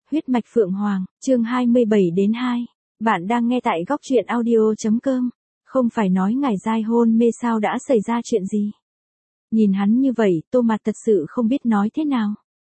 Huyết mạch Phượng Hoàng, chương 27-2. Bạn đang nghe tại góc truyện audio.com. Không phải nói ngải giai hôn mê sao, đã xảy ra chuyện gì? Nhìn hắn như vậy, Tô Mạt thật sự không biết nói thế nào.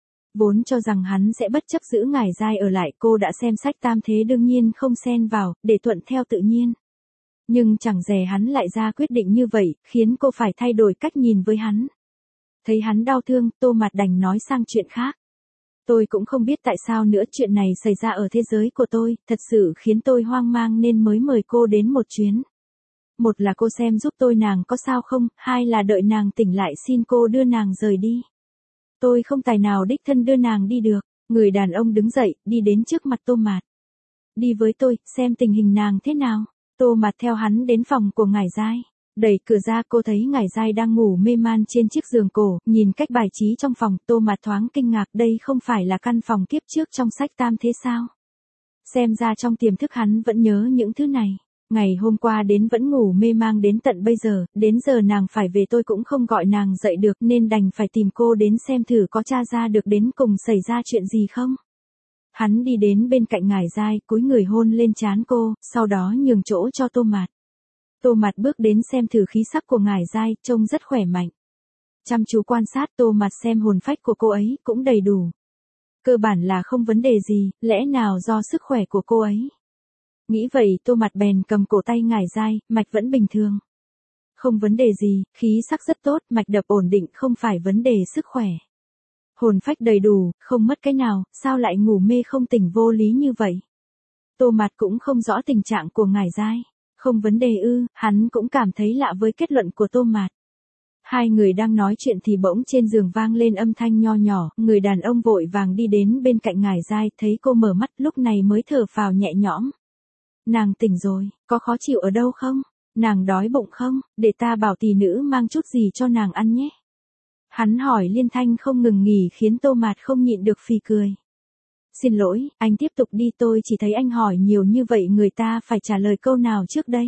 Vốn cho rằng hắn sẽ bất chấp giữ ngải giai ở lại, cô đã xem sách tam thế đương nhiên không xen vào, để thuận theo tự nhiên. Nhưng chẳng dè hắn lại ra quyết định như vậy, khiến cô phải thay đổi cách nhìn với hắn. Thấy hắn đau thương, Tô Mạt đành nói sang chuyện khác. Tôi cũng không biết tại sao nữa, chuyện này xảy ra ở thế giới của tôi, thật sự khiến tôi hoang mang nên mới mời cô đến một chuyến. Một là cô xem giúp tôi nàng có sao không, hai là đợi nàng tỉnh lại xin cô đưa nàng rời đi. Tôi không tài nào đích thân đưa nàng đi được. Người đàn ông đứng dậy, đi đến trước mặt Tô Mạt. Đi với tôi, xem tình hình nàng thế nào. Tô Mạt theo hắn đến phòng của ngải giai. Đẩy cửa ra, cô thấy ngải giai đang ngủ mê man trên chiếc giường cổ, nhìn cách bài trí trong phòng, Tô Mạt thoáng kinh ngạc, đây không phải là căn phòng kiếp trước trong sách tam thế sao? Xem ra trong tiềm thức hắn vẫn nhớ những thứ này. Ngày hôm qua đến vẫn ngủ mê mang đến tận bây giờ, đến giờ nàng phải về tôi cũng không gọi nàng dậy được nên đành phải tìm cô đến xem thử có tra ra được đến cùng xảy ra chuyện gì không. Hắn đi đến bên cạnh ngải giai, cúi người hôn lên trán cô, sau đó nhường chỗ cho Tô Mạt. Tô Mạt bước đến xem thử khí sắc của ngải giai, trông rất khỏe mạnh. Chăm chú quan sát Tô Mạt xem hồn phách của cô ấy cũng đầy đủ. Cơ bản là không vấn đề gì, lẽ nào do sức khỏe của cô ấy. Nghĩ vậy Tô Mạt bèn cầm cổ tay ngải giai, mạch vẫn bình thường. Không vấn đề gì, khí sắc rất tốt, mạch đập ổn định, không phải vấn đề sức khỏe. Hồn phách đầy đủ, không mất cái nào, sao lại ngủ mê không tỉnh vô lý như vậy. Tô Mạt cũng không rõ tình trạng của ngải giai. Không vấn đề ư, hắn cũng cảm thấy lạ với kết luận của Tô Mạt. Hai người đang nói chuyện thì bỗng trên giường vang lên âm thanh nho nhỏ, người đàn ông vội vàng đi đến bên cạnh ngải giai, thấy cô mở mắt lúc này mới thở phào nhẹ nhõm. Nàng tỉnh rồi, có khó chịu ở đâu không? Nàng đói bụng không? Để ta bảo tỷ nữ mang chút gì cho nàng ăn nhé. Hắn hỏi liên thanh không ngừng nghỉ khiến Tô Mạt không nhịn được phì cười. Xin lỗi, anh tiếp tục đi, tôi chỉ thấy anh hỏi nhiều như vậy người ta phải trả lời câu nào trước đây.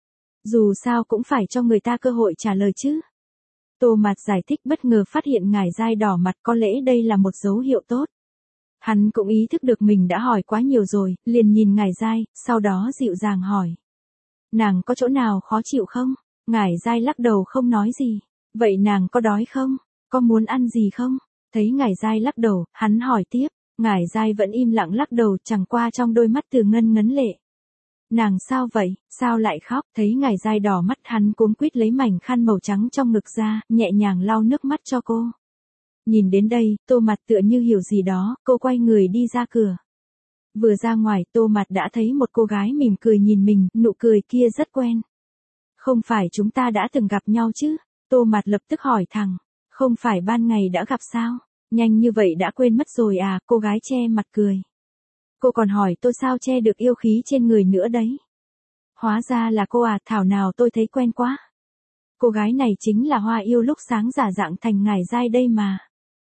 Dù sao cũng phải cho người ta cơ hội trả lời chứ. Tô Mạt giải thích, bất ngờ phát hiện ngải giai đỏ mặt, có lẽ đây là một dấu hiệu tốt. Hắn cũng ý thức được mình đã hỏi quá nhiều rồi, liền nhìn ngải giai, sau đó dịu dàng hỏi. Nàng có chỗ nào khó chịu không? Ngải giai lắc đầu không nói gì. Vậy nàng có đói không? Có muốn ăn gì không? Thấy ngải giai lắc đầu, hắn hỏi tiếp. Ngải giai vẫn im lặng lắc đầu, chẳng qua trong đôi mắt Từ Ngân ngấn lệ. Nàng sao vậy, sao lại khóc? Thấy ngải giai đỏ mắt, hắn cuống quýt lấy mảnh khăn màu trắng trong ngực ra, nhẹ nhàng lau nước mắt cho cô. Nhìn đến đây, Tô Mạt tựa như hiểu gì đó, cô quay người đi ra cửa. Vừa ra ngoài, Tô Mạt đã thấy một cô gái mỉm cười nhìn mình, nụ cười kia rất quen. Không phải chúng ta đã từng gặp nhau chứ? Tô Mạt lập tức hỏi thẳng. Không phải ban ngày đã gặp sao? Nhanh như vậy đã quên mất rồi à? Cô gái che mặt cười. Cô còn hỏi tôi sao che được yêu khí trên người nữa đấy. Hóa ra là cô à, thảo nào tôi thấy quen quá. Cô gái này chính là Hoa Yêu lúc sáng giả dạng thành ngải giai đây mà.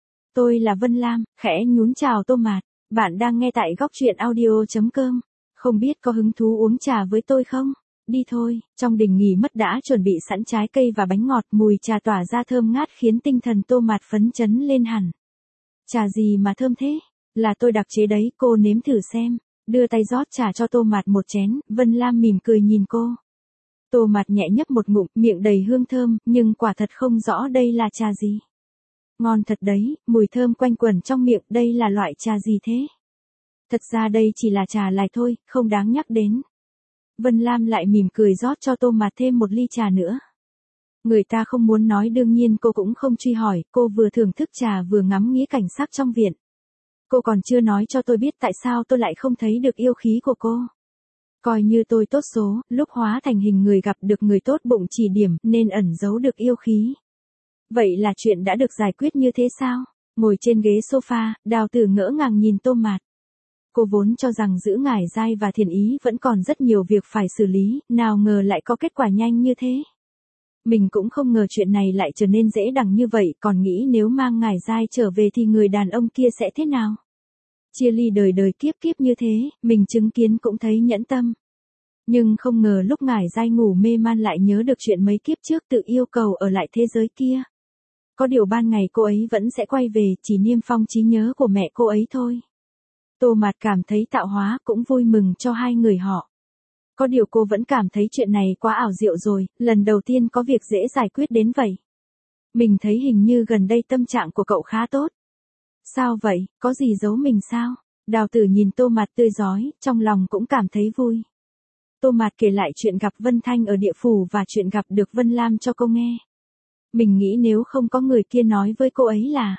Tôi là Vân Lam, khẽ nhún chào Tô Mạt. Bạn đang nghe tại góc truyện audio.com. Không biết có hứng thú uống trà với tôi không? Đi thôi. Trong đình nghỉ mát đã chuẩn bị sẵn trái cây và bánh ngọt, mùi trà tỏa ra thơm ngát khiến tinh thần Tô Mạt phấn chấn lên hẳn. Trà gì mà thơm thế? Là tôi đặc chế đấy, cô nếm thử xem. Đưa tay rót trà cho Tô Mạt một chén, Vân Lam mỉm cười nhìn cô. Tô Mạt nhẹ nhấp một ngụm, miệng đầy hương thơm, nhưng quả thật không rõ đây là trà gì. Ngon thật đấy, mùi thơm quanh quẩn trong miệng, đây là loại trà gì thế? Thật ra đây chỉ là trà lai thôi, không đáng nhắc đến. Vân Lam lại mỉm cười rót cho Tô Mạt thêm một ly trà nữa. Người ta không muốn nói đương nhiên cô cũng không truy hỏi, cô vừa thưởng thức trà vừa ngắm nghía cảnh sắc trong viện. Cô còn chưa nói cho tôi biết tại sao tôi lại không thấy được yêu khí của cô. Coi như tôi tốt số, lúc hóa thành hình người gặp được người tốt bụng chỉ điểm nên ẩn giấu được yêu khí. Vậy là chuyện đã được giải quyết như thế sao? Ngồi trên ghế sofa, Đào Tử ngỡ ngàng nhìn Tô Mạt. Cô vốn cho rằng giữ ngải giai và Thiền Ý vẫn còn rất nhiều việc phải xử lý, nào ngờ lại có kết quả nhanh như thế. Mình cũng không ngờ chuyện này lại trở nên dễ dàng như vậy, còn nghĩ nếu mang ngải giai trở về thì người đàn ông kia sẽ thế nào? Chia ly đời đời kiếp kiếp như thế, mình chứng kiến cũng thấy nhẫn tâm. Nhưng không ngờ lúc ngải giai ngủ mê man lại nhớ được chuyện mấy kiếp trước, tự yêu cầu ở lại thế giới kia. Có điều ban ngày cô ấy vẫn sẽ quay về, chỉ niêm phong trí nhớ của mẹ cô ấy thôi. Tô Mạt cảm thấy tạo hóa cũng vui mừng cho hai người họ. Có điều cô vẫn cảm thấy chuyện này quá ảo diệu rồi, lần đầu tiên có việc dễ giải quyết đến vậy. Mình thấy hình như gần đây tâm trạng của cậu khá tốt. Sao vậy, có gì giấu mình sao? Đào Tử nhìn Tô Mạt tươi rói, trong lòng cũng cảm thấy vui. Tô Mạt kể lại chuyện gặp Vân Thanh ở địa phủ và chuyện gặp được Vân Lam cho cô nghe. Mình nghĩ nếu không có người kia nói với cô ấy là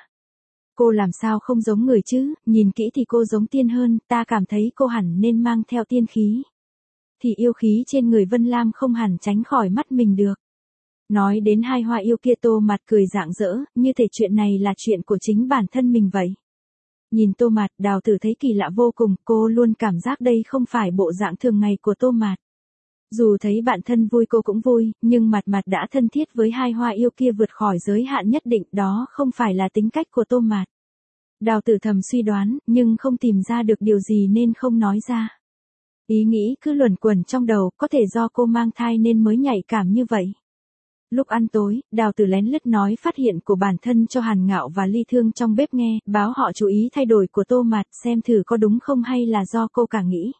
cô làm sao không giống người chứ, nhìn kỹ thì cô giống tiên hơn, ta cảm thấy cô hẳn nên mang theo tiên khí. Thì yêu khí trên người Vân Lam không hẳn tránh khỏi mắt mình được. Nói đến hai hoa yêu kia Tô Mạt cười rạng rỡ, như thể chuyện này là chuyện của chính bản thân mình vậy. Nhìn Tô Mạt, Đào Tử thấy kỳ lạ vô cùng, cô luôn cảm giác đây không phải bộ dạng thường ngày của Tô Mạt. Dù thấy bạn thân vui cô cũng vui, nhưng Mạt Mạt đã thân thiết với hai hoa yêu kia vượt khỏi giới hạn nhất định, đó không phải là tính cách của Tô Mạt. Đào Tử thầm suy đoán, nhưng không tìm ra được điều gì nên không nói ra. Ý nghĩ cứ luẩn quẩn trong đầu, có thể do cô mang thai nên mới nhạy cảm như vậy. Lúc ăn tối, Đào Tử lén lút nói phát hiện của bản thân cho Hàn Ngạo và Ly Thương trong bếp nghe, báo họ chú ý thay đổi của Tô Mạt xem thử có đúng không hay là do cô cả nghĩ.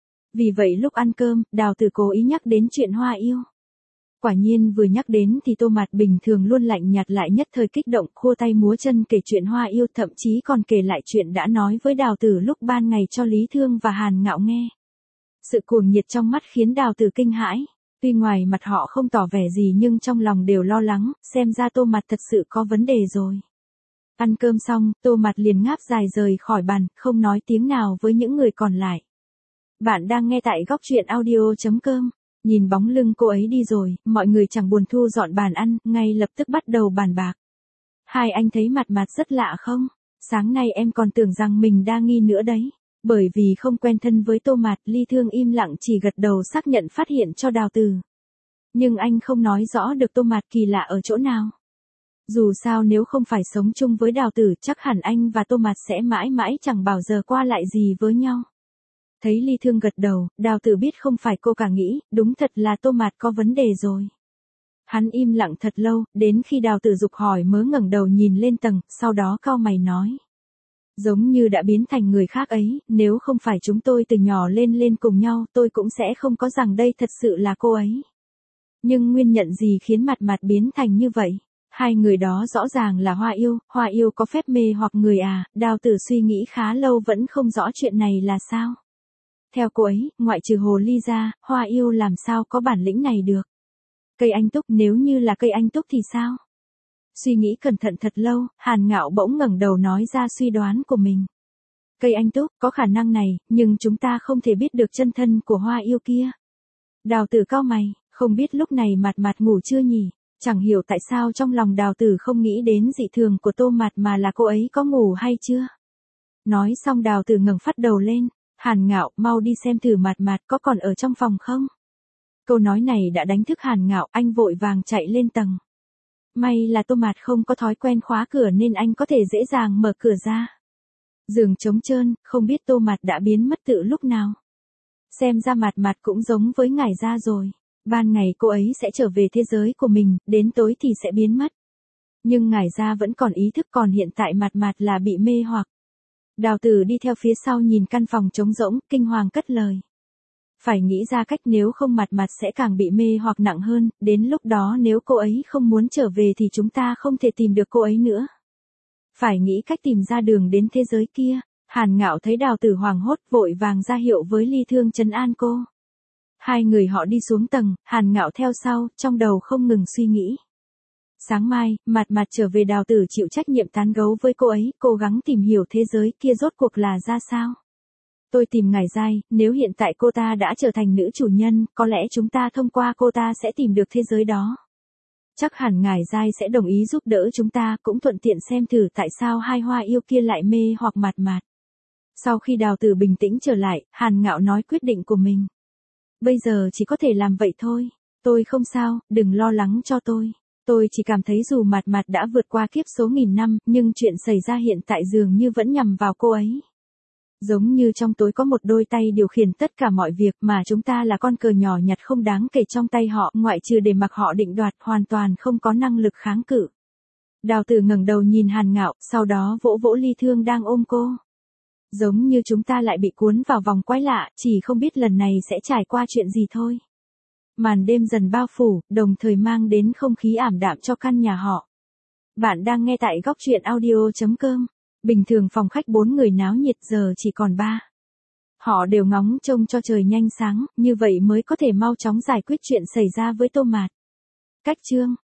Vì vậy lúc ăn cơm, Đào Tử cố ý nhắc đến chuyện hoa yêu. Quả nhiên vừa nhắc đến thì Tô Mạt bình thường luôn lạnh nhạt lại nhất thời kích động, khua tay múa chân kể chuyện hoa yêu, thậm chí còn kể lại chuyện đã nói với Đào Tử lúc ban ngày cho Lý Thương và Hàn Ngạo nghe. Sự cuồng nhiệt trong mắt khiến Đào Tử kinh hãi. Tuy ngoài mặt họ không tỏ vẻ gì nhưng trong lòng đều lo lắng, xem ra Tô Mạt thật sự có vấn đề rồi. Ăn cơm xong, Tô Mạt liền ngáp dài rời khỏi bàn, không nói tiếng nào với những người còn lại. Bạn đang nghe tại góc truyện audio.com. Nhìn bóng lưng cô ấy đi rồi, mọi người chẳng buồn thu dọn bàn ăn, ngay lập tức bắt đầu bàn bạc. Hai anh thấy Mạt Mạt rất lạ không? Sáng nay em còn tưởng rằng mình đa nghi nữa đấy. Bởi vì không quen thân với Tô Mạt, Ly Thương im lặng chỉ gật đầu xác nhận phát hiện cho Đào Tử. Nhưng anh không nói rõ được Tô Mạt kỳ lạ ở chỗ nào. Dù sao nếu không phải sống chung với Đào Tử chắc hẳn anh và Tô Mạt sẽ mãi mãi chẳng bao giờ qua lại gì với nhau. Thấy Ly Thương gật đầu, Đào Tử biết không phải cô cả nghĩ, đúng thật là Tô Mạt có vấn đề rồi. Hắn im lặng thật lâu, đến khi Đào Tử giục hỏi mới ngẩng đầu nhìn lên tầng, sau đó cau mày nói. Giống như đã biến thành người khác ấy, nếu không phải chúng tôi từ nhỏ lên cùng nhau tôi cũng sẽ không có rằng đây thật sự là cô ấy. Nhưng nguyên nhân gì khiến Mạt Mạt biến thành như vậy? Hai người đó rõ ràng là hoa yêu có phép mê hoặc người à, Đào Tử suy nghĩ khá lâu vẫn không rõ chuyện này là sao. Theo cô ấy, ngoại trừ hồ ly ra, hoa yêu làm sao có bản lĩnh này được. Cây anh túc, nếu như là cây anh túc thì sao? Suy nghĩ cẩn thận thật lâu, Hàn Ngạo bỗng ngẩng đầu nói ra suy đoán của mình. Cây anh túc, có khả năng này, nhưng chúng ta không thể biết được chân thân của hoa yêu kia. Đào Tử cau mày, không biết lúc này Mạt Mạt ngủ chưa nhỉ? Chẳng hiểu tại sao trong lòng Đào Tử không nghĩ đến dị thường của Tô Mạt mà là cô ấy có ngủ hay chưa. Nói xong Đào Tử ngẩng phát đầu lên, Hàn Ngạo, mau đi xem thử Mạt Mạt có còn ở trong phòng không? Câu nói này đã đánh thức Hàn Ngạo, anh vội vàng chạy lên tầng. May là Tô Mạt không có thói quen khóa cửa nên anh có thể dễ dàng mở cửa ra. Giường trống trơn, không biết Tô Mạt đã biến mất từ lúc nào. Xem ra Mạt Mạt cũng giống với ngải ra rồi. Ban ngày cô ấy sẽ trở về thế giới của mình, đến tối thì sẽ biến mất. Nhưng ngải ra vẫn còn ý thức, còn hiện tại Mạt Mạt là bị mê hoặc. Đào Tử đi theo phía sau nhìn căn phòng trống rỗng, kinh hoàng cất lời. Phải nghĩ ra cách, nếu không Mạt Mạt sẽ càng bị mê hoặc nặng hơn, đến lúc đó nếu cô ấy không muốn trở về thì chúng ta không thể tìm được cô ấy nữa. Phải nghĩ cách tìm ra đường đến thế giới kia. Hàn Ngạo thấy Đào Tử hoảng hốt vội vàng ra hiệu với Ly Thương trấn an cô. Hai người họ đi xuống tầng, Hàn Ngạo theo sau, trong đầu không ngừng suy nghĩ. Sáng mai, Mạt Mạt trở về, Đào Tử chịu trách nhiệm tán gẫu với cô ấy, cố gắng tìm hiểu thế giới kia rốt cuộc là ra sao. Tôi tìm ngải giai, nếu hiện tại cô ta đã trở thành nữ chủ nhân, có lẽ chúng ta thông qua cô ta sẽ tìm được thế giới đó. Chắc hẳn ngải giai sẽ đồng ý giúp đỡ chúng ta, cũng thuận tiện xem thử tại sao hai hoa yêu kia lại mê hoặc Mạt Mạt. Sau khi Đào Tử bình tĩnh trở lại, Hàn Ngạo nói quyết định của mình. Bây giờ chỉ có thể làm vậy thôi. Tôi không sao, đừng lo lắng cho tôi. Tôi chỉ cảm thấy dù Mạt Mạt đã vượt qua kiếp số nghìn năm, nhưng chuyện xảy ra hiện tại dường như vẫn nhằm vào cô ấy. Giống như trong tối có một đôi tay điều khiển tất cả mọi việc mà chúng ta là con cờ nhỏ nhặt không đáng kể trong tay họ, ngoại trừ để mặc họ định đoạt, hoàn toàn không có năng lực kháng cự. Đào Tử ngẩng đầu nhìn Hàn Ngạo, sau đó vỗ vỗ Ly Thương đang ôm cô. Giống như chúng ta lại bị cuốn vào vòng quái lạ, chỉ không biết lần này sẽ trải qua chuyện gì thôi. Màn đêm dần bao phủ, đồng thời mang đến không khí ảm đạm cho căn nhà họ. Bạn đang nghe tại góc chuyện audio.com. Bình thường phòng khách 4 người náo nhiệt, giờ chỉ còn 3. Họ đều ngóng trông cho trời nhanh sáng, như vậy mới có thể mau chóng giải quyết chuyện xảy ra với Tô Mạt. Cách chương.